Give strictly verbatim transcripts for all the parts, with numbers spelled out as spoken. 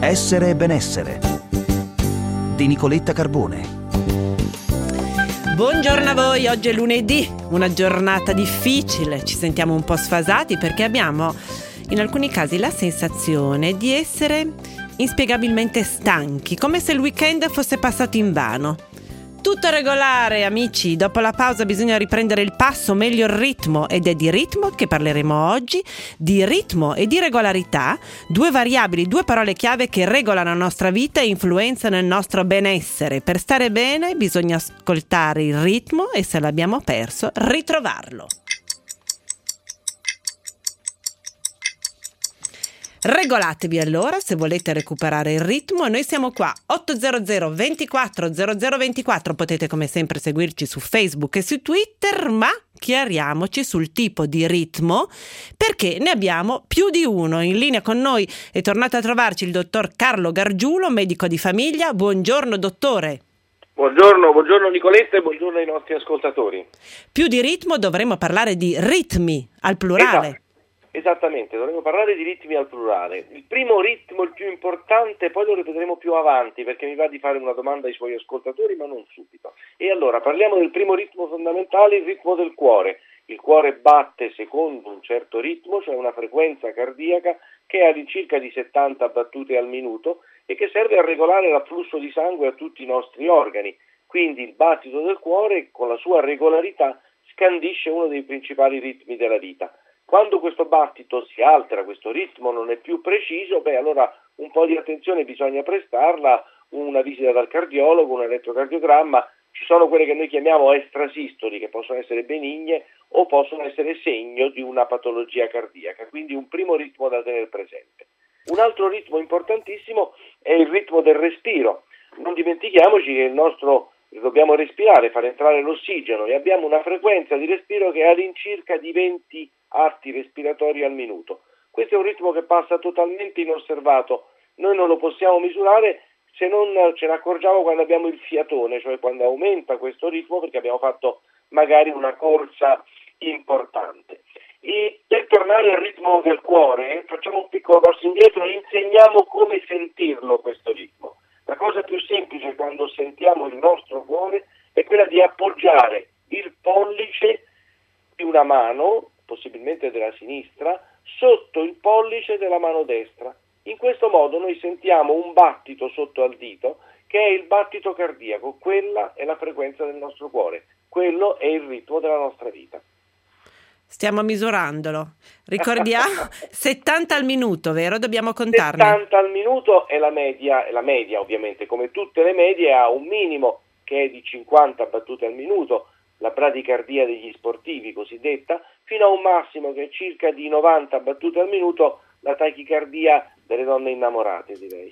Essere e benessere di Nicoletta Carbone. Buongiorno a voi, oggi è lunedì, una giornata difficile, ci sentiamo un po' sfasati perché abbiamo in alcuni casi la sensazione di essere inspiegabilmente stanchi, come se il weekend fosse passato invano. Tutto regolare, amici, dopo la pausa bisogna riprendere il passo, meglio il ritmo, ed è di ritmo che parleremo oggi, di ritmo e di regolarità, due variabili, due parole chiave che regolano la nostra vita e influenzano il nostro benessere. Per stare bene bisogna ascoltare il ritmo e, se l'abbiamo perso, ritrovarlo. Regolatevi allora se volete recuperare il ritmo. Noi siamo qua otto zero zero ventiquattro zero zero ventiquattro. Potete come sempre seguirci su Facebook e su Twitter, ma chiariamoci sul tipo di ritmo perché ne abbiamo più di uno. In linea con noi è tornato a trovarci il dottor Carlo Gargiulo, medico di famiglia. Buongiorno dottore. Buongiorno, buongiorno Nicoletta e buongiorno ai nostri ascoltatori. Più di ritmo dovremmo parlare di ritmi al plurale. Esatto. Esattamente, dovremmo parlare di ritmi al plurale. Il primo ritmo, il più importante, poi lo ripeteremo più avanti perché mi va di fare una domanda ai suoi ascoltatori, ma non subito. E allora parliamo del primo ritmo fondamentale, il ritmo del cuore. Il cuore batte secondo un certo ritmo, cioè una frequenza cardiaca che è all'incirca di settanta battute al minuto e che serve a regolare l'afflusso di sangue a tutti i nostri organi. Quindi il battito del cuore, con la sua regolarità, scandisce uno dei principali ritmi della vita. Quando questo battito si altera, questo ritmo non è più preciso, beh allora un po' di attenzione bisogna prestarla, una visita dal cardiologo, un elettrocardiogramma. Ci sono quelle che noi chiamiamo estrasistoli, che possono essere benigne o possono essere segno di una patologia cardiaca, quindi un primo ritmo da tenere presente. Un altro ritmo importantissimo è il ritmo del respiro. Non dimentichiamoci che il nostro dobbiamo respirare, far entrare l'ossigeno e abbiamo una frequenza di respiro che è all'incirca di venti arti respiratori al minuto. Questo è un ritmo che passa totalmente inosservato, noi non lo possiamo misurare se non ce ne accorgiamo quando abbiamo il fiatone, cioè quando aumenta questo ritmo perché abbiamo fatto magari una corsa importante. E per tornare al ritmo del cuore facciamo un piccolo passo indietro e insegniamo come sentirlo questo ritmo. La cosa più semplice quando sentiamo il nostro cuore è quella di appoggiare il pollice di una mano, possibilmente della sinistra, sotto il pollice della mano destra. In questo modo noi sentiamo un battito sotto al dito che è il battito cardiaco, quella è la frequenza del nostro cuore, quello è il ritmo della nostra vita. Stiamo misurandolo. Ricordiamo settanta al minuto, vero? Dobbiamo contarne. settanta al minuto è la media, è la media ovviamente, come tutte le medie ha un minimo che è di cinquanta battute al minuto, la bradicardia degli sportivi cosiddetta, fino a un massimo che è circa di novanta battute al minuto, la tachicardia delle donne innamorate, direi.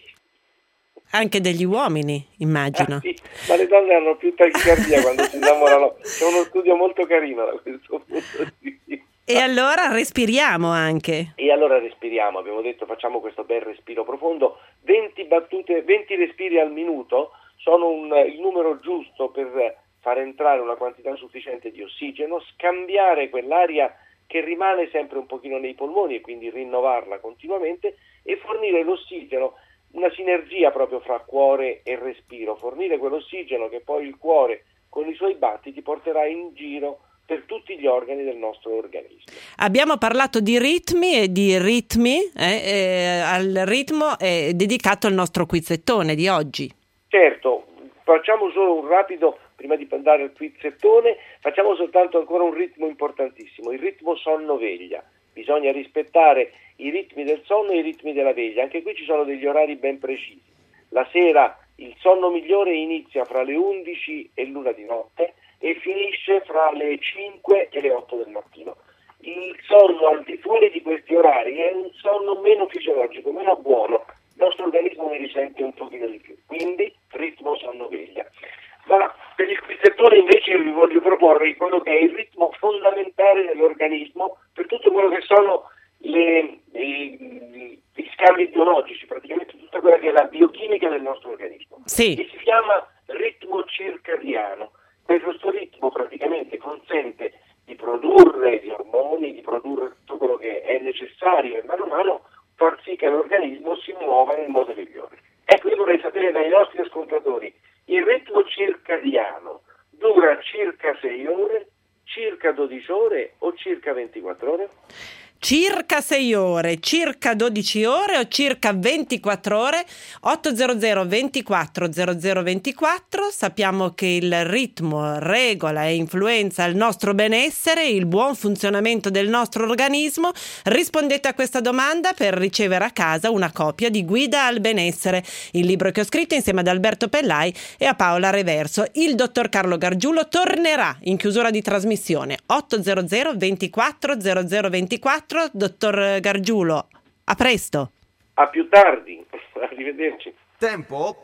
Anche degli uomini, immagino. Ah, sì, ma le donne hanno più tachicardia quando si innamorano. C'è uno studio molto carino da questo punto di vista. E allora respiriamo anche. E allora respiriamo, abbiamo detto facciamo questo bel respiro profondo, venti battute, venti respiri al minuto sono un, il numero giusto per far entrare una quantità sufficiente di ossigeno, scambiare quell'aria che rimane sempre un pochino nei polmoni e quindi rinnovarla continuamente e fornire l'ossigeno, una sinergia proprio fra cuore e respiro, fornire quell'ossigeno che poi il cuore con i suoi battiti porterà in giro per tutti gli organi del nostro organismo. Abbiamo parlato di ritmi e di ritmi, eh, eh, al ritmo è dedicato il nostro quizzettone di oggi. Certo, facciamo solo un rapido, prima di andare al quizzettone, facciamo soltanto ancora un ritmo importantissimo, il ritmo sonno-veglia. Bisogna rispettare i ritmi del sonno e i ritmi della veglia, anche qui ci sono degli orari ben precisi. La sera il sonno migliore inizia fra le undici e l'una di notte e finisce fra le cinque e le otto del mattino. Il sonno al di fuori di questi orari è un sonno meno fisiologico, meno buono, il nostro organismo ne risente un pochino di più, quindi ritmo sonno-veglia. Ma per il quizzettone invece io vi voglio proporre quello che è il ritmo fondamentale dell'organismo per tutto quello che sono le, i, gli scambi biologici, praticamente tutta quella che è la biochimica del nostro organismo. Sì. E si chiama ritmo circadiano. Questo ritmo praticamente consente di produrre gli ormoni, di produrre tutto quello che è necessario e mano a mano far sì che l'organismo si muova nel modo migliore. Ecco, io vorrei sapere dai nostri ascoltatori, il ritmo circadiano dura circa sei ore, circa dodici ore o circa ventiquattro ore? Circa sei ore, circa dodici ore o circa ventiquattro ore? ottocento ventiquattro zero zero ventiquattro. Sappiamo che il ritmo regola e influenza il nostro benessere, il buon funzionamento del nostro organismo. Rispondete a questa domanda per ricevere a casa una copia di Guida al benessere, il libro che ho scritto insieme ad Alberto Pellai e a Paola Reverso. Il dottor Carlo Gargiulo tornerà in chiusura di trasmissione. ottocento ventiquattro zero zero ventiquattro. Dottor Gargiulo, a presto. A più tardi, arrivederci. Tempo.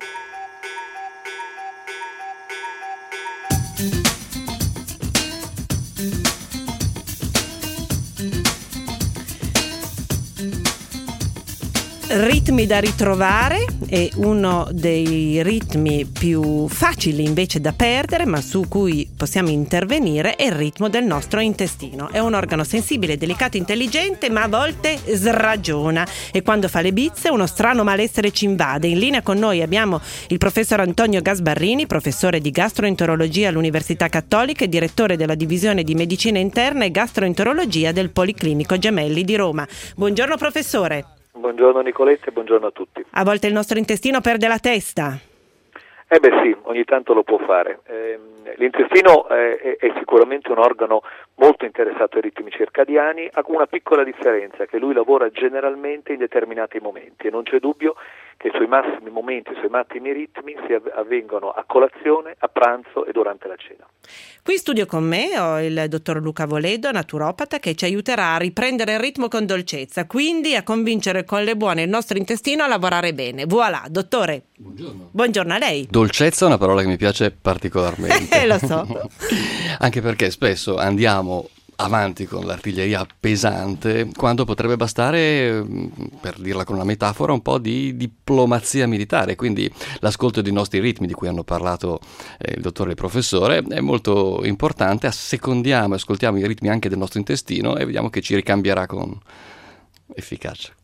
Ritmi da ritrovare è uno dei ritmi più facili invece da perdere, ma su cui possiamo intervenire, è il ritmo del nostro intestino. È un organo sensibile, delicato, intelligente, ma a volte sragiona e quando fa le bizze uno strano malessere ci invade. In linea con noi abbiamo il professor Antonio Gasbarrini, professore di gastroenterologia all'Università Cattolica e direttore della divisione di medicina interna e gastroenterologia del Policlinico Gemelli di Roma. Buongiorno professore. Buongiorno Nicoletta e buongiorno a tutti. A volte il nostro intestino perde la testa. Eh beh sì, ogni tanto lo può fare. Eh, l'intestino è, è, è sicuramente un organo molto interessato ai ritmi circadiani, ha una piccola differenza, che lui lavora generalmente in determinati momenti e non c'è dubbio che i suoi massimi momenti, i suoi massimi ritmi si avvengono a colazione, a pranzo e durante la cena. Qui in studio con me ho il dottor Luca Voledo, naturopata, che ci aiuterà a riprendere il ritmo con dolcezza, quindi a convincere con le buone il nostro intestino a lavorare bene. Voilà, dottore. Buongiorno. Buongiorno a lei. Dolcezza è una parola che mi piace particolarmente. Lo so. Anche perché spesso andiamo avanti con l'artiglieria pesante quando potrebbe bastare, per dirla con una metafora, un po' di diplomazia militare. Quindi l'ascolto dei nostri ritmi, di cui hanno parlato eh, il dottore e il professore, è molto importante. Assecondiamo, ascoltiamo i ritmi anche del nostro intestino e vediamo che ci ricambierà con efficacia.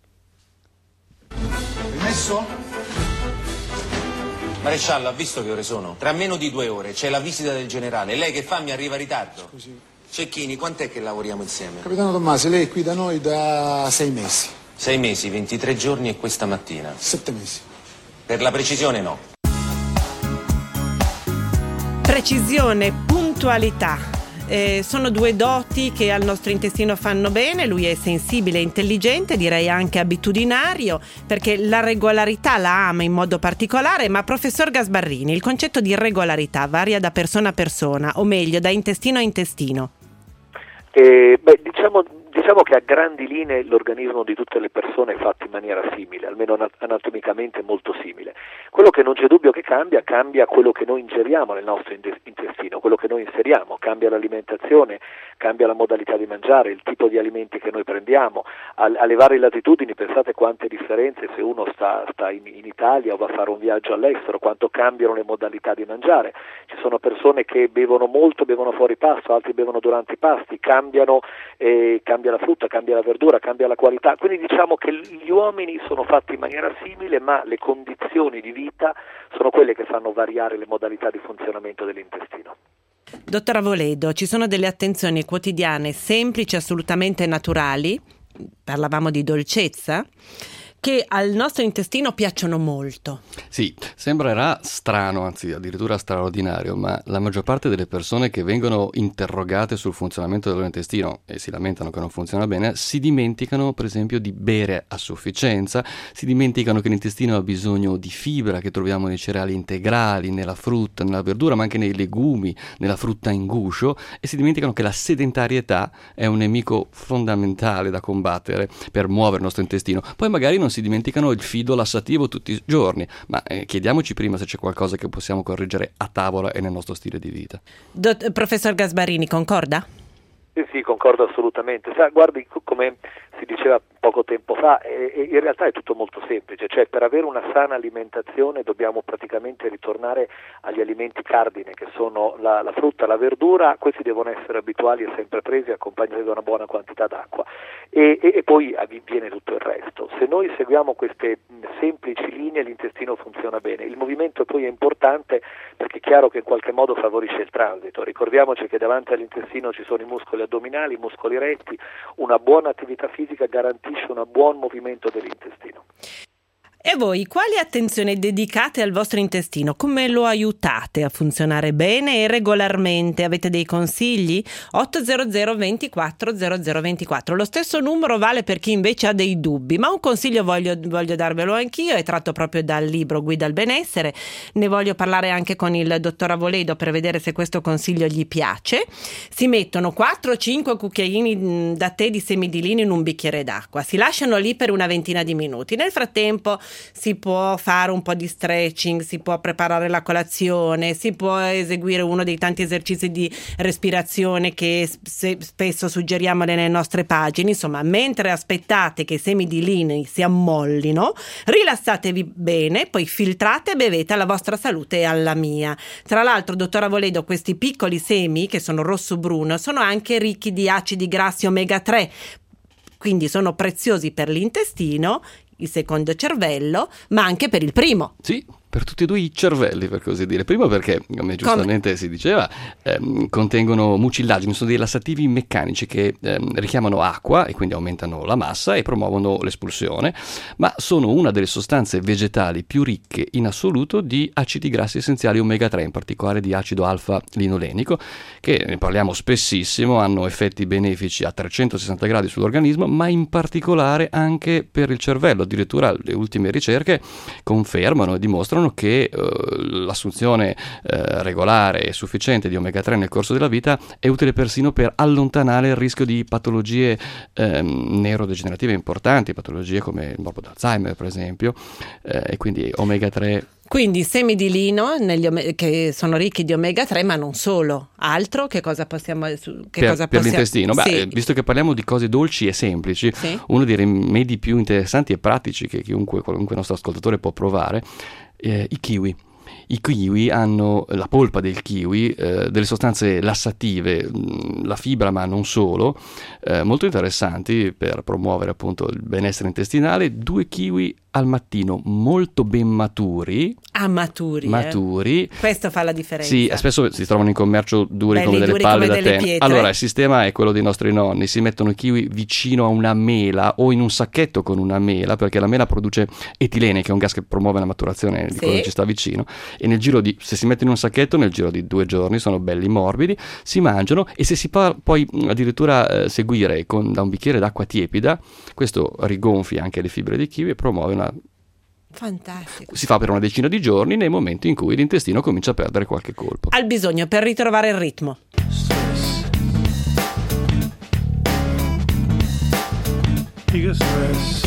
Permesso? Maresciallo, ha visto che ore sono? Tra meno di due ore c'è la visita del generale. Lei che fa? Mi arriva in ritardo. Scusi. Cecchini, quant'è che lavoriamo insieme? Capitano Tommasi, lei è qui da noi da sei mesi. Sei mesi, ventitré giorni e questa mattina. Sette mesi. Per la precisione no. Precisione, puntualità. Eh, sono due doti che al nostro intestino fanno bene. Lui è sensibile e intelligente, direi anche abitudinario, perché la regolarità la ama in modo particolare. Ma professor Gasbarrini, il concetto di regolarità varia da persona a persona, o meglio da intestino a intestino? Eh, beh, diciamo, diciamo che a grandi linee l'organismo di tutte le persone è fatto in maniera simile, almeno anatomicamente molto simile. Quello che non c'è dubbio che cambia, cambia quello che noi ingeriamo nel nostro intestino, quello che noi inseriamo, cambia l'alimentazione, cambia la modalità di mangiare, il tipo di alimenti che noi prendiamo. Alle varie latitudini pensate quante differenze se uno sta, sta in, in Italia o va a fare un viaggio all'estero, quanto cambiano le modalità di mangiare. Ci sono persone che bevono molto, bevono fuori pasto, altri bevono durante i pasti, cambiano, eh, cambia la frutta, cambia la verdura, cambia la qualità. Quindi diciamo che gli uomini sono fatti in maniera simile, ma le condizioni di vita sono quelle che fanno variare le modalità di funzionamento dell'intestino. Dottora Voledo, ci sono delle attenzioni quotidiane semplici, assolutamente naturali, parlavamo di dolcezza, che al nostro intestino piacciono molto. Sì, sembrerà strano, anzi addirittura straordinario, ma la maggior parte delle persone che vengono interrogate sul funzionamento del loro intestino e si lamentano che non funziona bene, si dimenticano per esempio di bere a sufficienza, si dimenticano che l'intestino ha bisogno di fibra che troviamo nei cereali integrali, nella frutta, nella verdura, ma anche nei legumi, nella frutta in guscio, e si dimenticano che la sedentarietà è un nemico fondamentale da combattere per muovere il nostro intestino. Poi magari non si dimenticano il fido lassativo tutti i giorni, ma eh, chiediamoci prima se c'è qualcosa che possiamo correggere a tavola e nel nostro stile di vita. Dott- professor Gasbarrini, concorda? Sì, sì, concordo assolutamente. Sa, guardi, come si diceva poco tempo fa, e, e in realtà è tutto molto semplice, cioè per avere una sana alimentazione dobbiamo praticamente ritornare agli alimenti cardine, che sono la, la frutta, la verdura. Questi devono essere abituali e sempre presi, accompagnati da una buona quantità d'acqua, e, e, e poi avviene tutto il resto. Se noi seguiamo queste semplici linee l'intestino funziona bene. Il movimento poi è importante perché è chiaro che in qualche modo favorisce il transito. Ricordiamoci che davanti all'intestino ci sono i muscoli addominali, i muscoli retti. Una buona attività fisica garantisce un buon movimento dell'intestino. E voi quali attenzione dedicate al vostro intestino? Come lo aiutate a funzionare bene e regolarmente? Avete dei consigli? otto zero zero ventiquattro zero zero ventiquattro. Lo stesso numero vale per chi invece ha dei dubbi, ma un consiglio voglio, voglio darvelo anch'io, è tratto proprio dal libro Guida al benessere. Ne voglio parlare anche con il dottor Avoledo per vedere se questo consiglio gli piace. Si mettono quattro cinque cucchiaini da tè di semi di lino in un bicchiere d'acqua, si lasciano lì per una ventina di minuti. Nel frattempo si può fare un po' di stretching, si può preparare la colazione, si può eseguire uno dei tanti esercizi di respirazione che se, spesso suggeriamo nelle nostre pagine. Insomma, mentre aspettate che i semi di lino si ammollino, rilassatevi bene, poi filtrate e bevete alla vostra salute e alla mia. Tra l'altro, dottor Avoledo, questi piccoli semi che sono rosso-bruno sono anche ricchi di acidi grassi omega tre, quindi sono preziosi per l'intestino, il secondo cervello, ma anche per il primo. Sì, per tutti e due i cervelli, per così dire. Primo perché, come giustamente come? si diceva, ehm, contengono mucillagini, sono dei lassativi meccanici che ehm, richiamano acqua e quindi aumentano la massa e promuovono l'espulsione, ma sono una delle sostanze vegetali più ricche in assoluto di acidi grassi essenziali omega tre, in particolare di acido alfa-linolenico, che ne parliamo spessissimo, hanno effetti benefici a trecentosessanta gradi sull'organismo, ma in particolare anche per il cervello. Addirittura le ultime ricerche confermano e dimostrano che eh, l'assunzione eh, regolare e sufficiente di omega tre nel corso della vita è utile persino per allontanare il rischio di patologie eh, neurodegenerative importanti, patologie come il morbo d'Alzheimer per esempio, eh, e quindi omega tre. Quindi semi di lino negli ome- che sono ricchi di omega tre, ma non solo. Altro? Che cosa possiamo che per, cosa per possiamo... l'intestino? Beh, sì. Visto che parliamo di cose dolci e semplici, sì. Uno dei rimedi più interessanti e pratici che chiunque, qualunque nostro ascoltatore può provare, eh, i kiwi. I kiwi hanno, la polpa del kiwi, eh, delle sostanze lassative, mh, la fibra ma non solo, eh, molto interessanti per promuovere appunto il benessere intestinale. Due kiwi al mattino molto ben maturi. Ah, maturi. Maturi. Eh. Questo fa la differenza. Sì, spesso si trovano in commercio duri, belli, come delle duri palle come da delle tè. pietre. Allora, il sistema è quello dei nostri nonni, si mettono i kiwi vicino a una mela o in un sacchetto con una mela, perché la mela produce etilene, che è un gas che promuove la maturazione di sì. quello che ci sta vicino, e nel giro di, se si mettono in un sacchetto, nel giro di due giorni sono belli morbidi, si mangiano, e se si può poi addirittura eh, seguire con, da un bicchiere d'acqua tiepida, questo rigonfia anche le fibre dei kiwi e promuove una... Fantastico. Si fa per una decina di giorni nei momenti in cui l'intestino comincia a perdere qualche colpo. Al bisogno per ritrovare il ritmo. Stress. Ego stress.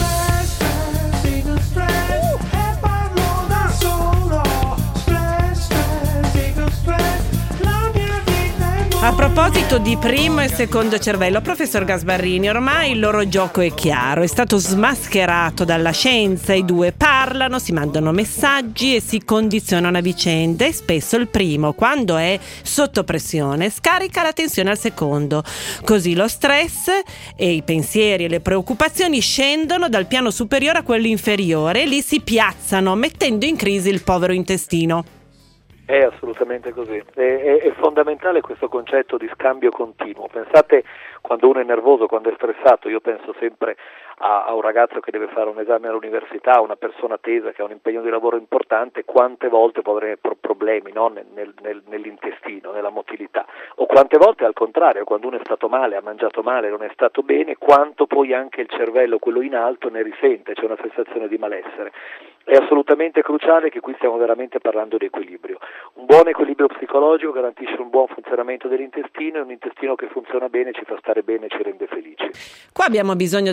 A proposito di primo e secondo cervello, professor Gasbarrini, ormai il loro gioco è chiaro, è stato smascherato dalla scienza, i due parlano, si mandano messaggi e si condizionano a vicenda, e spesso il primo, quando è sotto pressione, scarica la tensione al secondo. Così lo stress e i pensieri e le preoccupazioni scendono dal piano superiore a quello inferiore e lì si piazzano, mettendo in crisi il povero intestino. È assolutamente così, è, è, è fondamentale questo concetto di scambio continuo. Pensate, quando uno è nervoso, quando è stressato, io penso sempre a, a un ragazzo che deve fare un esame all'università, a una persona tesa che ha un impegno di lavoro importante, quante volte può avere pro- problemi no? nel, nel, nell'intestino, nella motilità, o quante volte al contrario, quando uno è stato male, ha mangiato male, non è stato bene, quanto poi anche il cervello, quello in alto, ne risente, c'è una sensazione di malessere. È assolutamente cruciale che qui stiamo veramente parlando di equilibrio. Un buon equilibrio psicologico garantisce un buon funzionamento dell'intestino, e un intestino che funziona bene ci fa stare bene e ci rende felici. Qua abbiamo bisogno del dottor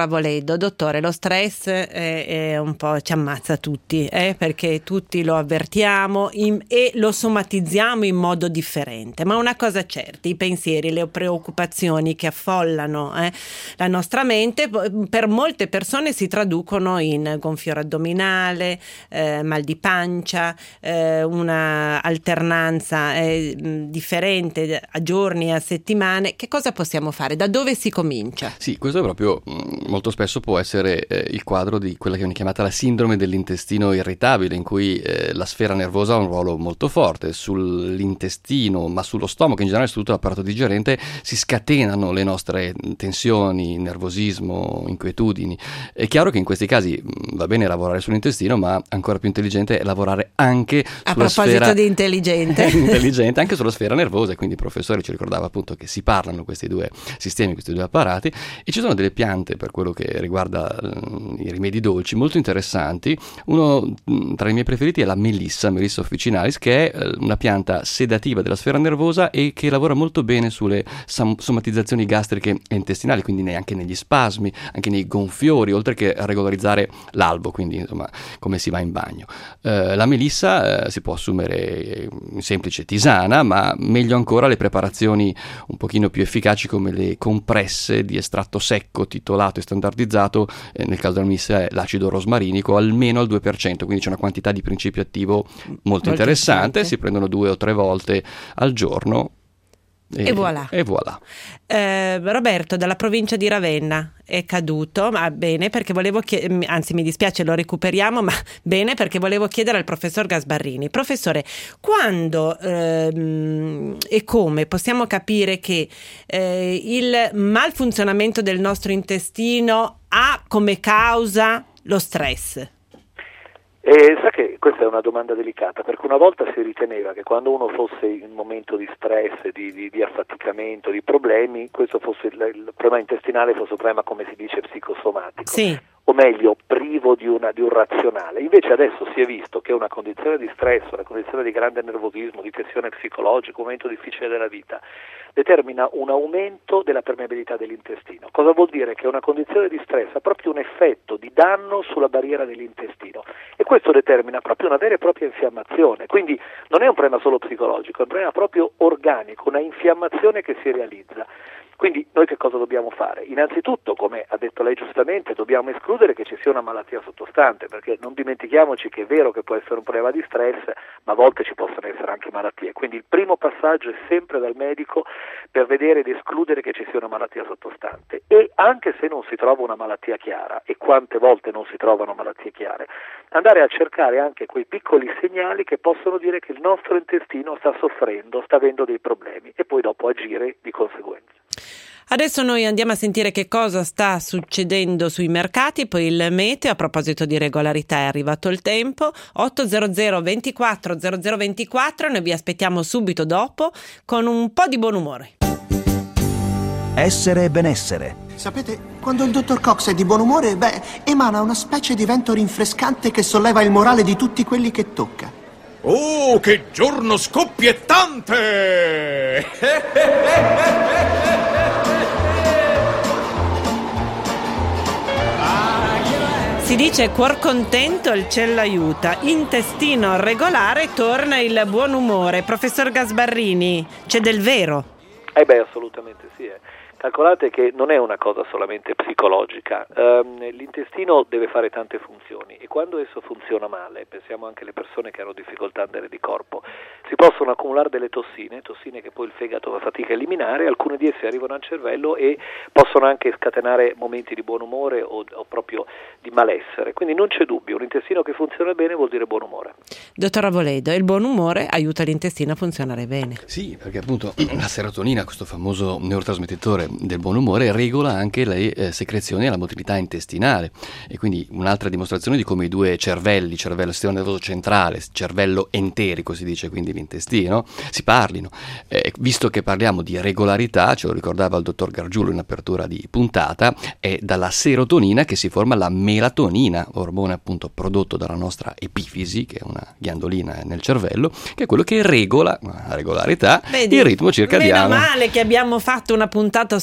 Avoledo. Dottore, lo stress è, è un po' ci ammazza tutti, eh? Perché tutti lo avvertiamo in, e lo somatizziamo in modo differente, ma una cosa certa, i pensieri, le preoccupazioni che affollano eh, la nostra mente per molte persone si traducono in gonfiore addominale, eh, mal di pancia, eh, una alternanza eh, differente a giorni, a settimane. Che cosa possiamo fare? Da dove si comincia? Sì, questo è proprio mh, molto spesso può essere eh, il quadro di quella che viene chiamata la sindrome dell'intestino irritabile, in cui eh, la sfera nervosa ha un ruolo molto forte sull'intestino, ma sullo stomaco in generale, su tutto l'apparato digerente, si scatenano le nostre tensioni, nervosismo, inquietudini. È chiaro che in questi casi mh, va bene lavorare sull'intestino, ma ancora più intelligente è lavorare anche a sulla proposito sfera di intelligente intelligente anche sulla sfera nervosa, e quindi il professore ci ricordava appunto che si parlano questi due sistemi, questi due apparati, e ci sono delle piante per quello che riguarda uh, i rimedi dolci molto interessanti. Uno mh, tra i miei preferiti è la melissa, Melissa officinalis, che è uh, una pianta sedativa della sfera nervosa e che lavora molto bene sulle sam- somatizzazioni gastriche e intestinali, quindi ne- anche negli spasmi, anche nei gonfiori, oltre che a regolarizzare l'albo, quindi insomma come si va in bagno. Uh, la melissa uh, si può assumere in semplice tisana, ma meglio ancora le preparazioni un pochino più efficaci come le compresse di estratto secco titolato e standardizzato, eh, nel caso della melissa è l'acido rosmarinico almeno al due per cento, quindi c'è una quantità di principio attivo molto, molto interessante, si prendono due o tre volte al giorno. E, e voilà, e voilà. Eh, Roberto dalla provincia di Ravenna è caduto, ma bene perché volevo chiedere, anzi mi dispiace, lo recuperiamo, ma bene perché volevo chiedere al professor Gasbarrini. Professore, quando ehm, e come possiamo capire che eh, il malfunzionamento del nostro intestino ha come causa lo stress? E sa che questa è una domanda delicata, perché una volta si riteneva che quando uno fosse in un momento di stress, di, di, di affaticamento, di problemi, questo fosse il, il problema intestinale fosse un problema, come si dice, psicosomatico. Sì. O meglio, privo di, una, di un razionale. Invece adesso si è visto che una condizione di stress, una condizione di grande nervosismo, di tensione psicologica, un momento difficile della vita, determina un aumento della permeabilità dell'intestino. Cosa vuol dire? Che una condizione di stress ha proprio un effetto di danno sulla barriera dell'intestino, e questo determina proprio una vera e propria infiammazione. Quindi non è un problema solo psicologico, è un problema proprio organico, una infiammazione che si realizza. Quindi noi che cosa dobbiamo fare? Innanzitutto, come ha detto lei giustamente, dobbiamo escludere che ci sia una malattia sottostante, perché non dimentichiamoci che è vero che può essere un problema di stress, ma a volte ci possono essere anche malattie. Quindi il primo passaggio è sempre dal medico per vedere ed escludere che ci sia una malattia sottostante. E anche se non si trova una malattia chiara, e quante volte non si trovano malattie chiare, andare a cercare anche quei piccoli segnali che possono dire che il nostro intestino sta soffrendo, sta avendo dei problemi, e poi dopo agire di conseguenza. Adesso noi andiamo a sentire che cosa sta succedendo sui mercati, poi il meteo. A proposito di regolarità, è arrivato il tempo. otto zero zero ventiquattro zero zero ventiquattro, noi vi aspettiamo subito dopo con un po' di buon umore. Essere benessere. Sapete, quando il dottor Cox è di buon umore, beh, emana una specie di vento rinfrescante che solleva il morale di tutti quelli che tocca. Oh, che giorno scoppiettante! Si dice cuor contento il cielo aiuta, intestino regolare torna il buon umore. Professor Gasbarrini, c'è del vero? Eh beh, assolutamente sì. Eh. Calcolate che non è una cosa solamente psicologica, um, l'intestino deve fare tante funzioni, e quando esso funziona male, pensiamo anche alle persone che hanno difficoltà a andare di corpo, si possono accumulare delle tossine, tossine che poi il fegato fa fatica a eliminare, alcune di esse arrivano al cervello e possono anche scatenare momenti di buon umore o, o proprio di malessere, quindi non c'è dubbio, un intestino che funziona bene vuol dire buon umore. Dottor Avoledo, il buon umore aiuta l'intestino a funzionare bene. Sì, perché appunto la serotonina, questo famoso neurotrasmettitore del buon umore, regola anche le eh, secrezioni e la motilità intestinale, e quindi un'altra dimostrazione di come i due cervelli, cervello sistema nervoso centrale, cervello enterico si dice, quindi l'intestino, si parlino. Eh, visto che parliamo di regolarità, ce lo ricordava il dottor Gargiulo in apertura di puntata, è dalla serotonina che si forma la melatonina, ormone appunto prodotto dalla nostra epifisi, che è una ghiandolina nel cervello, che è quello che regola, la regolarità, Vedi, il ritmo circadiano. Meno male che abbiamo fatto una puntata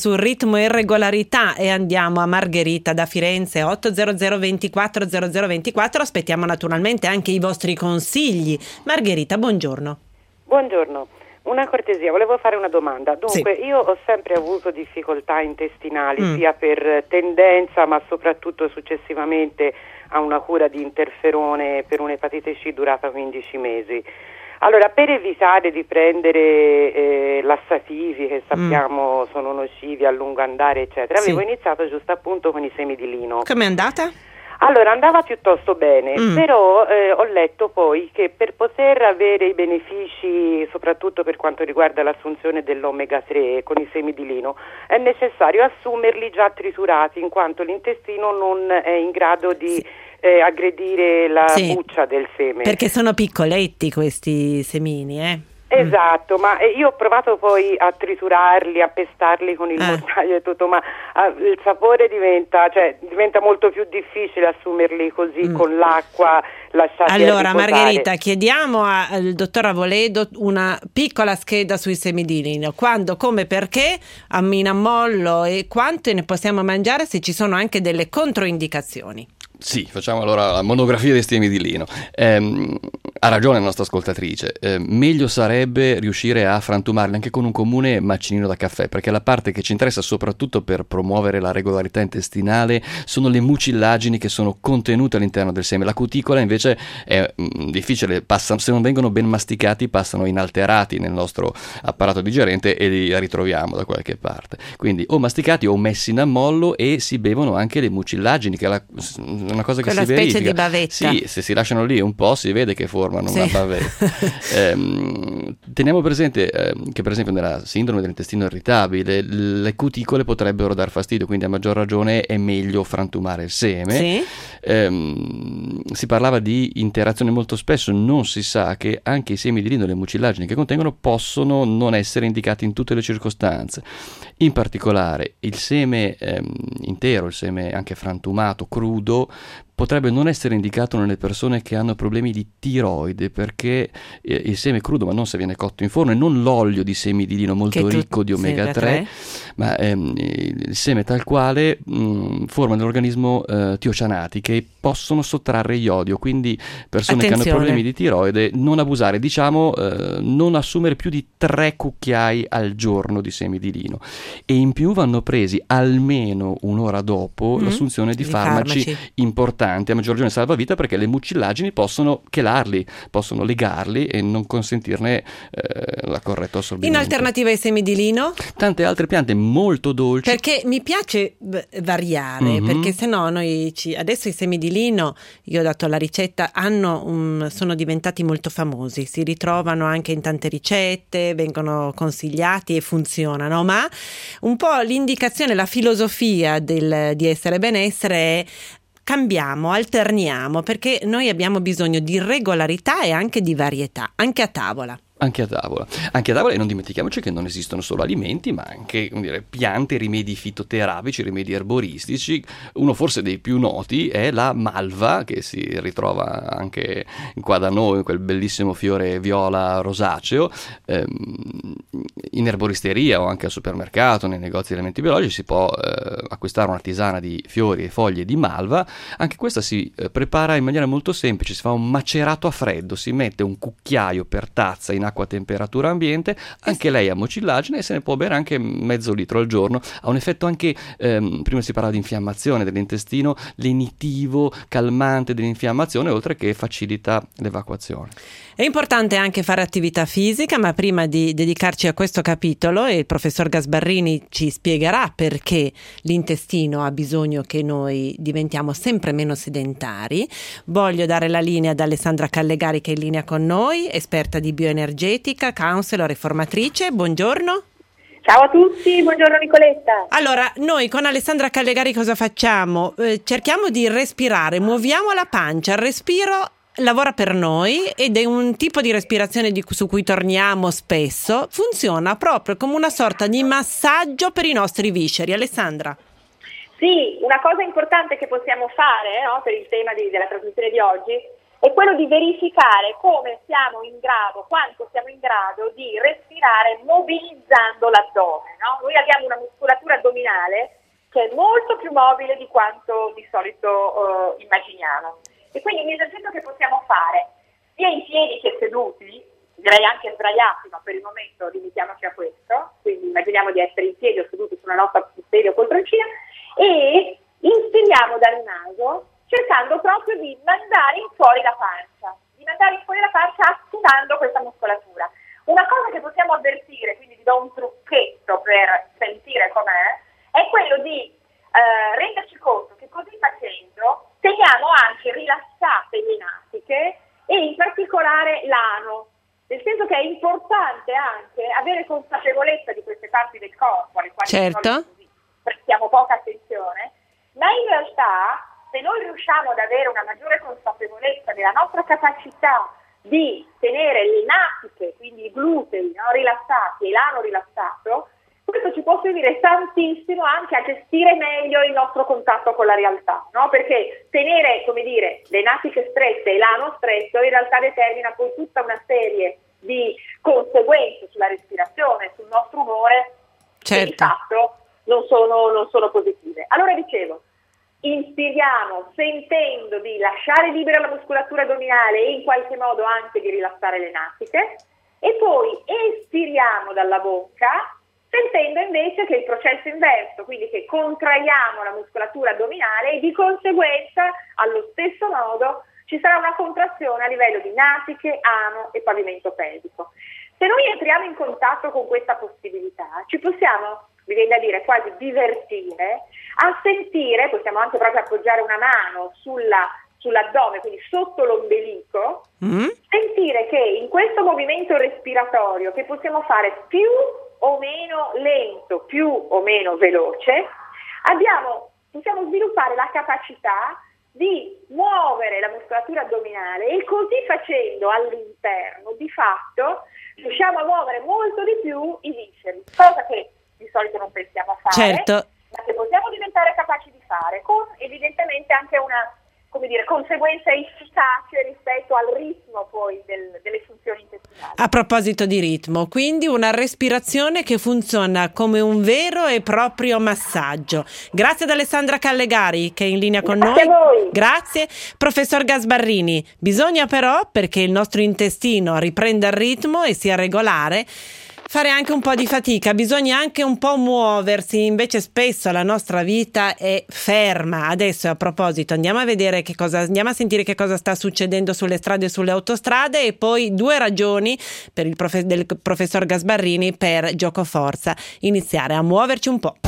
su ritmo e regolarità e andiamo a Margherita da Firenze, otto zero zero ventiquattro zero zero ventiquattro. Aspettiamo naturalmente anche i vostri consigli. Margherita, buongiorno. Buongiorno. Una cortesia, volevo fare una domanda. Dunque, sì. io ho sempre avuto difficoltà intestinali, Mm. sia per tendenza, ma soprattutto successivamente a una cura di interferone per un'epatite C durata quindici mesi. Allora, per evitare di prendere eh, lassativi che sappiamo mm. sono nocivi a lungo andare, eccetera, sì. avevo iniziato giusto appunto con i semi di lino. Com'è andata? Allora, andava piuttosto bene, Mm. però eh, ho letto poi che per poter avere i benefici, soprattutto per quanto riguarda l'assunzione dell'omega tre con i semi di lino, è necessario assumerli già triturati, in quanto l'intestino non è in grado di Sì. eh, aggredire la Sì. buccia del seme. Perché sono piccoletti questi semini, eh? Esatto, ma eh, io ho provato poi a triturarli, a pestarli con il Eh. mortaio e tutto, ma ah, il sapore diventa, cioè diventa molto più difficile assumerli così Mm. con l'acqua lasciati a Allora, riposare. Margherita, chiediamo a- al dottor Avoledo una piccola scheda sui semi di lino. Quando, come, perché, a Minamollo e quante ne possiamo mangiare, se ci sono anche delle controindicazioni. Sì, facciamo allora la monografia dei semi di lino. Ehm, ha ragione la nostra ascoltatrice, eh, meglio sarebbe riuscire a frantumarli anche con un comune macinino da caffè, perché la parte che ci interessa soprattutto per promuovere la regolarità intestinale sono le mucillagini che sono contenute all'interno del seme. La cuticola invece è mh, difficile, passa, se non vengono ben masticati passano inalterati nel nostro apparato digerente e li ritroviamo da qualche parte. Quindi o masticati o messi in ammollo e si bevono anche le mucillagini, che è la, una cosa che Quella si specie verifica. di bavetta. Sì, se si lasciano lì un po' si vede che formano Sì. una bavetta. Ehm, teniamo presente eh, che per esempio nella sindrome dell'intestino irritabile le cuticole potrebbero dar fastidio, quindi a maggior ragione è meglio frantumare il seme. Sì. Ehm, si parlava di interazione, molto spesso non si sa che anche i semi di lino e le mucillagini che contengono possono non essere indicati in tutte le circostanze. In particolare il seme ehm, intero, il seme anche frantumato, crudo, potrebbe non essere indicato nelle persone che hanno problemi di tiroide, perché eh, il seme crudo, ma non se viene cotto in forno, e non l'olio di semi di lino molto Che tu- ricco di omega sì, tre, ma ehm, il seme tal quale mh, forma nell'organismo eh, tiocianati che possono sottrarre iodio, quindi persone che Attenzione. hanno problemi di tiroide non abusare, diciamo eh, non assumere più di tre cucchiai al giorno di semi di lino, e in più vanno presi almeno un'ora dopo Mm. l'assunzione di, Di farmaci, farmaci. importanti, a maggior ragione salvavita, perché le mucillagini possono chelarli, possono legarli e non consentirne eh, la corretta In assorbimento. alternativa ai semi di lino? Tante altre piante molto dolci. Perché mi piace v- variare, Mhm. perché se no noi ci, adesso i semi di lino, io ho dato la ricetta, hanno un- sono diventati molto famosi, si ritrovano anche in tante ricette, vengono consigliati e funzionano, ma un po' l'indicazione, la filosofia del, di essere benessere è: cambiamo, alterniamo, perché noi abbiamo bisogno di regolarità e anche di varietà, anche a tavola. Anche a tavola. Anche a tavola, e non dimentichiamoci che non esistono solo alimenti, ma anche, come dire, piante, rimedi fitoterapici, rimedi erboristici. Uno forse dei più noti è la malva, che si ritrova anche qua da noi, quel bellissimo fiore viola rosaceo. Ehm, in erboristeria o anche al supermercato, nei negozi di alimenti biologici, si può eh, acquistare una tisana di fiori e foglie di malva. Anche questa si eh, prepara in maniera molto semplice, si fa un macerato a freddo, si mette un cucchiaio per tazza in acqua a temperatura ambiente, anche lei ha mucillagine e se ne può bere anche mezzo litro al giorno. Ha un effetto anche, ehm, prima si parlava di infiammazione dell'intestino, lenitivo, calmante dell'infiammazione, oltre che facilita l'evacuazione. È importante anche fare attività fisica, ma prima di dedicarci a questo capitolo, il professor Gasbarrini ci spiegherà perché l'intestino ha bisogno che noi diventiamo sempre meno sedentari. Voglio dare la linea ad Alessandra Callegari, che è in linea con noi, esperta di bioenergetica, counselor e formatrice. Buongiorno. Ciao a tutti, buongiorno Nicoletta. Allora, noi con Alessandra Callegari cosa facciamo? Eh, cerchiamo di respirare, muoviamo la pancia, il respiro lavora per noi ed è un tipo di respirazione di, su cui torniamo spesso, funziona proprio come una sorta di massaggio per i nostri visceri. Alessandra. Sì, una cosa importante che possiamo fare, no, per il tema di, della trasmissione di oggi è quello di verificare come siamo in grado, quanto siamo in grado di respirare mobilizzando l'addome, no? Noi abbiamo una muscolatura addominale che è molto più mobile di quanto di solito uh, immaginiamo. E quindi un esercizio che possiamo fare sia in piedi che seduti, direi anche sdraiati, ma per il momento limitiamoci a questo, quindi immaginiamo di essere in piedi o seduti sulla nostra sedia o poltroncina, e inspiriamo dal naso cercando proprio di mandare in fuori la pancia, di mandare in fuori la pancia attivando questa muscolatura. Una cosa che possiamo avvertire, quindi vi do un trucchetto per sentire com'è, è quello di eh, renderci conto che così facendo teniamo anche rilassate le natiche e in particolare l'ano, nel senso che è importante anche avere consapevolezza di queste parti del corpo alle quali certo. così prestiamo poca attenzione, ma in realtà se noi riusciamo ad avere una maggiore consapevolezza della nostra capacità di tenere le natiche, quindi i glutei, no, rilassati e l'ano rilassato, questo ci può servire tantissimo anche a gestire meglio il nostro contatto con la realtà, no? Perché tenere, come dire, le natiche strette e l'ano stretto in realtà determina poi tutta una serie di conseguenze sulla respirazione, sul nostro umore, certo. che di fatto non sono, non sono positive. Allora dicevo, inspiriamo sentendo di lasciare libera la muscolatura addominale e in qualche modo anche di rilassare le natiche, e poi espiriamo dalla bocca sentendo invece che il processo inverso, quindi che contraiamo la muscolatura addominale e di conseguenza allo stesso modo ci sarà una contrazione a livello di natiche, ano e pavimento pelvico. Se noi entriamo in contatto con questa possibilità, ci possiamo, mi viene da dire, quasi divertire a sentire, possiamo anche proprio appoggiare una mano sulla, sull'addome, quindi sotto l'ombelico, mm. sentire che in questo movimento respiratorio, che possiamo fare più o meno lento, più o meno veloce, abbiamo, possiamo sviluppare la capacità di muovere la muscolatura addominale e così facendo all'interno, di fatto, riusciamo a muovere molto di più i visceri, cosa che di solito non pensiamo a fare, certo. ma che possiamo diventare capaci di fare, con evidentemente anche una, come dire, conseguenza efficace rispetto al ritmo poi del, delle funzioni intestinali. A proposito di ritmo, quindi una respirazione che funziona come un vero e proprio massaggio. Grazie ad Alessandra Callegari che è in linea con Grazie noi. A voi. Grazie. Professor Gasbarrini, bisogna però, perché il nostro intestino riprenda il ritmo e sia regolare, fare anche un po' di fatica, bisogna anche un po' muoversi, invece spesso la nostra vita è ferma. Adesso a proposito andiamo a vedere che cosa, andiamo a sentire che cosa sta succedendo sulle strade e sulle autostrade e poi due ragioni per il profe- del professor Gasbarrini per Giocoforza, iniziare a muoverci un po'.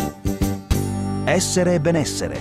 Essere e benessere.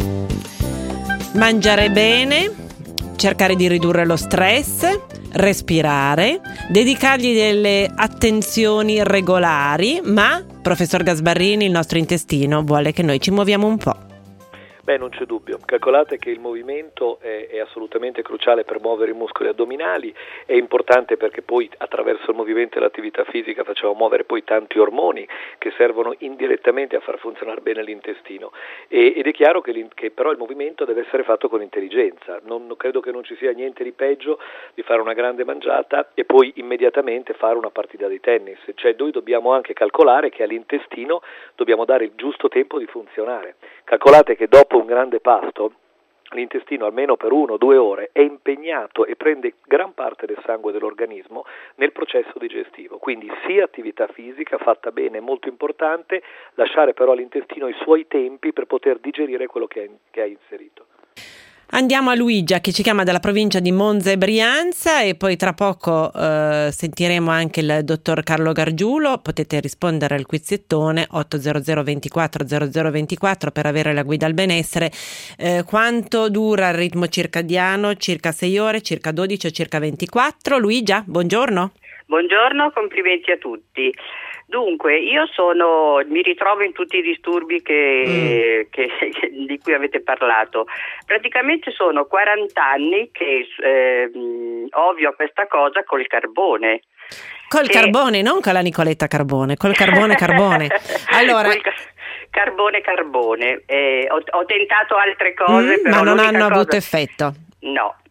Mangiare bene, cercare di ridurre lo stress, respirare, dedicargli delle attenzioni regolari, ma professor Gasbarrini, il nostro intestino vuole che noi ci muoviamo un po'. Beh, non c'è dubbio. Calcolate che il movimento è, è assolutamente cruciale per muovere i muscoli addominali, è importante perché poi attraverso il movimento e l'attività fisica facciamo muovere poi tanti ormoni che servono indirettamente a far funzionare bene l'intestino e, ed è chiaro che, che però il movimento deve essere fatto con intelligenza. Non, non credo che non ci sia niente di peggio di fare una grande mangiata e poi immediatamente fare una partita di tennis, cioè noi dobbiamo anche calcolare che all'intestino dobbiamo dare il giusto tempo di funzionare. Calcolate che dopo un grande pasto l'intestino almeno per uno o due ore è impegnato e prende gran parte del sangue dell'organismo nel processo digestivo, quindi sia attività fisica fatta bene è molto importante, lasciare però all'intestino i suoi tempi per poter digerire quello che, è, che ha inserito. Andiamo a Luigia che ci chiama dalla provincia di Monza e Brianza e poi tra poco eh, sentiremo anche il dottor Carlo Gargiulo. Potete rispondere al quizzettone otto zero zero ventiquattro zero zero ventiquattro per avere la guida al benessere. Eh, quanto dura il ritmo circadiano? Circa sei ore, circa dodici o circa ventiquattro? Luigia, buongiorno. Buongiorno, complimenti a tutti. Dunque, io sono, mi ritrovo in tutti i disturbi che, mm. che, di cui avete parlato. Praticamente sono quaranta anni che eh, ovvio questa cosa col carbone. Col che... carbone, non con la Nicoletta Carbone, col carbone carbone. Allora... Carbone carbone. Eh, ho, ho tentato altre cose, mm, però ma non hanno cosa... avuto effetto. No,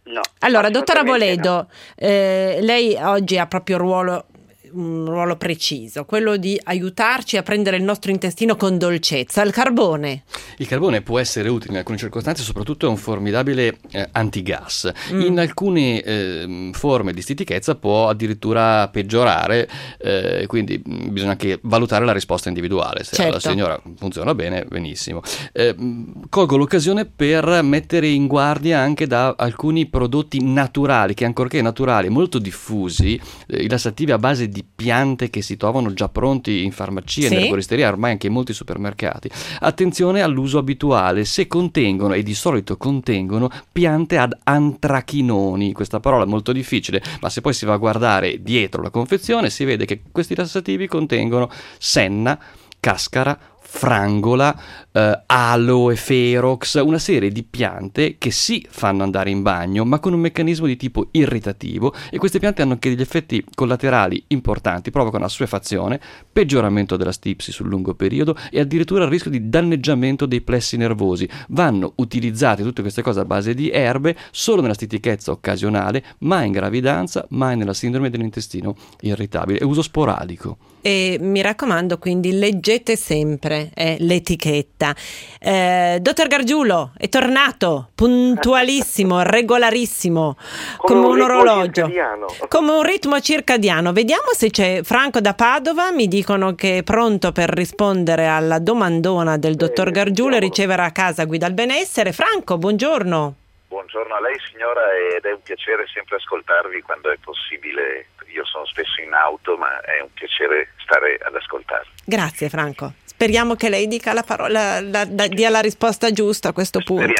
No. Allora, dottora assolutamente Boledo, eh, lei oggi ha proprio ruolo un ruolo preciso, quello di aiutarci a prendere il nostro intestino con dolcezza. Il carbone. Il carbone può essere utile in alcune circostanze, soprattutto è un formidabile eh, antigas. Mm. In alcune eh, forme di stitichezza può addirittura peggiorare, eh, quindi mh, bisogna anche valutare la risposta individuale. Se certo. alla signora funziona bene, benissimo. Eh, colgo l'occasione per mettere in guardia anche da alcuni prodotti naturali, che ancorché naturali, molto diffusi, eh, i lassativi a base di piante che si trovano già pronti in farmacia, sì. in erboristeria, ormai anche in molti supermercati. Attenzione all'uso abituale, se contengono, e di solito contengono, piante ad antrachinoni. Questa parola è molto difficile, ma se poi si va a guardare dietro la confezione si vede che questi lassativi contengono senna, cascara, frangola, eh, aloe, ferox, una serie di piante che sì fanno andare in bagno, ma con un meccanismo di tipo irritativo, e queste piante hanno anche degli effetti collaterali importanti, provocano assuefazione, peggioramento della stipsi sul lungo periodo e addirittura il rischio di danneggiamento dei plessi nervosi. Vanno utilizzate tutte queste cose a base di erbe solo nella stitichezza occasionale, mai in gravidanza, mai nella sindrome dell'intestino irritabile, è uso sporadico. E mi raccomando, quindi leggete sempre eh, l'etichetta. Eh, dottor Gargiulo è tornato puntualissimo, regolarissimo, come, come un, un orologio, circadiano. Come un ritmo circadiano. Vediamo se c'è Franco da Padova. Mi dicono che è pronto per rispondere alla domandona del dottor Gargiulo e ricevere a casa Guida al Benessere. Franco, buongiorno. Buongiorno a lei signora, ed è un piacere sempre ascoltarvi quando è possibile. Io sono spesso in auto, ma è un piacere stare ad ascoltarvi. Grazie Franco. Speriamo che lei dica la parola, la, la, dia la risposta giusta a questo punto.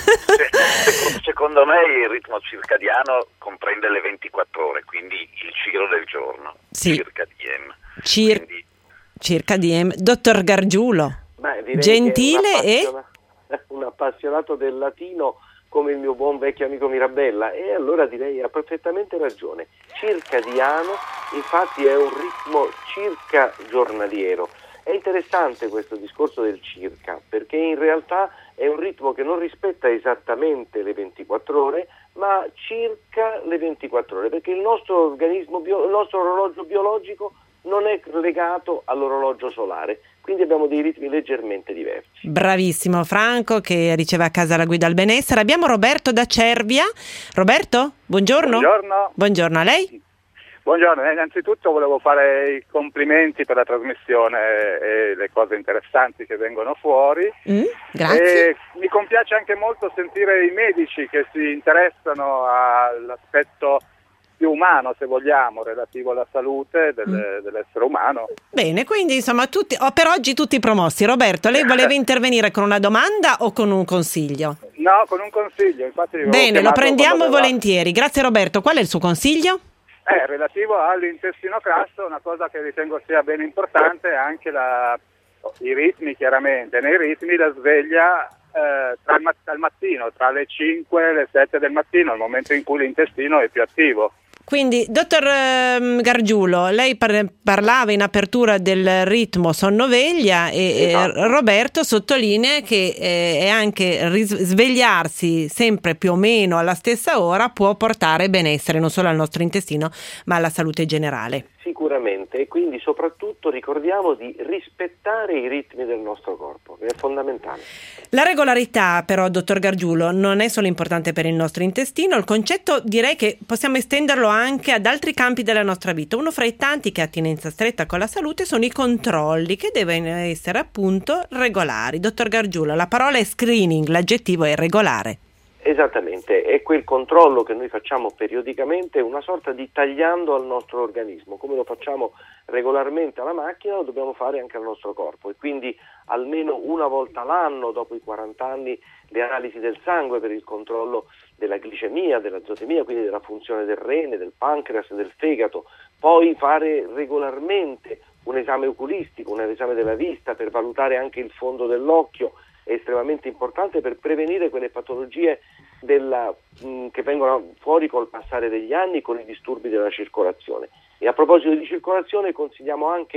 Se, secondo me il ritmo circadiano comprende le ventiquattro ore, quindi il ciclo del giorno. Sì. Circa diem. Cir- quindi... Circa diem. Dottor Gargiulo, Beh, gentile e... un appassionato del latino come il mio buon vecchio amico Mirabella, e allora direi ha perfettamente ragione. Circadiano infatti è un ritmo circa giornaliero. È interessante questo discorso del circa, perché in realtà è un ritmo che non rispetta esattamente le ventiquattro ore, ma circa le ventiquattro ore, perché il nostro organismo, bio, il nostro orologio biologico non è legato all'orologio solare, quindi abbiamo dei ritmi leggermente diversi. Bravissimo Franco, che riceve a casa la Guida al Benessere. Abbiamo Roberto da Cervia. Roberto, buongiorno. Buongiorno. Buongiorno a lei. Buongiorno, innanzitutto volevo fare i complimenti per la trasmissione e le cose interessanti che vengono fuori. Mm, grazie. E mi compiace anche molto sentire i medici che si interessano all'aspetto più umano, se vogliamo, relativo alla salute del, mm. dell'essere umano. Bene, quindi insomma tutti, oh, per oggi tutti promossi. Roberto, lei voleva intervenire con una domanda o con un consiglio? No, con un consiglio. Infatti bene, lo prendiamo volentieri. Grazie Roberto. Qual è il suo consiglio? Eh, relativo all'intestino grasso, una cosa che ritengo sia ben importante è anche la, i ritmi, chiaramente. Nei ritmi la sveglia eh, tra il mat- al mattino, tra le cinque e le sette del mattino, il momento in cui l'intestino è più attivo. Quindi, dottor eh, Gargiulo, lei par- parlava in apertura del ritmo sonno-veglia e esatto. eh, Roberto sottolinea che eh, è anche ris- svegliarsi sempre più o meno alla stessa ora può portare benessere non solo al nostro intestino ma alla salute generale. Sicuramente, e quindi soprattutto ricordiamo di rispettare i ritmi del nostro corpo, che è fondamentale. La regolarità però, dottor Gargiulo, non è solo importante per il nostro intestino, il concetto direi che possiamo estenderlo anche ad altri campi della nostra vita. Uno fra i tanti che ha attinenza stretta con la salute sono i controlli, che devono essere appunto regolari. Dottor Gargiulo, la parola è screening, l'aggettivo è regolare. Esattamente, è quel controllo che noi facciamo periodicamente, una sorta di tagliando al nostro organismo. Come lo facciamo regolarmente alla macchina, lo dobbiamo fare anche al nostro corpo, e quindi almeno una volta l'anno, dopo i quaranta anni, le analisi del sangue per il controllo della glicemia, dell'azotemia, quindi della funzione del rene, del pancreas, del fegato. Poi fare regolarmente un esame oculistico, un esame della vista per valutare anche il fondo dell'occhio. È estremamente importante per prevenire quelle patologie della, mh, che vengono fuori col passare degli anni con i disturbi della circolazione. E a proposito di circolazione, consigliamo anche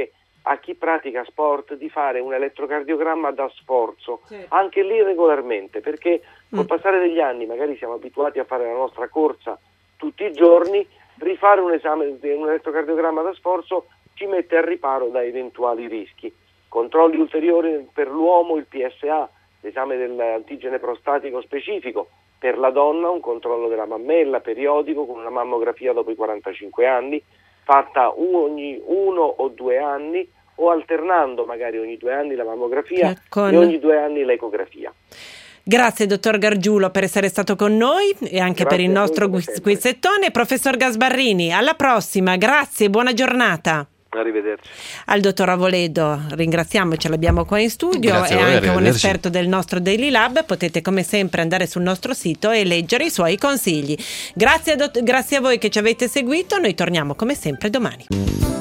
a chi pratica sport di fare un elettrocardiogramma da sforzo, certo. anche lì regolarmente, perché col Mm. passare degli anni magari siamo abituati a fare la nostra corsa tutti i giorni, rifare un esame, un elettrocardiogramma da sforzo ci mette al riparo da eventuali rischi. Controlli ulteriori per l'uomo, il P S A, l'esame dell'antigene prostatico specifico, per la donna un controllo della mammella periodico con una mammografia dopo i quarantacinque anni, fatta ogni uno o due anni o alternando magari ogni due anni la mammografia Con- e ogni due anni l'ecografia. Grazie dottor Gargiulo per essere stato con noi e anche Grazie per il a voi, nostro come guiz- sempre. quizzettone. Professor Gasbarrini, alla prossima, grazie e buona giornata. Arrivederci. Al dottor Avoledo ringraziamo, ce l'abbiamo qua in studio, Grazie è a voi, anche un arrivederci. esperto del nostro Daily Lab, potete come sempre andare sul nostro sito e leggere i suoi consigli. Grazie a, dott- grazie a voi che ci avete seguito, noi torniamo come sempre domani.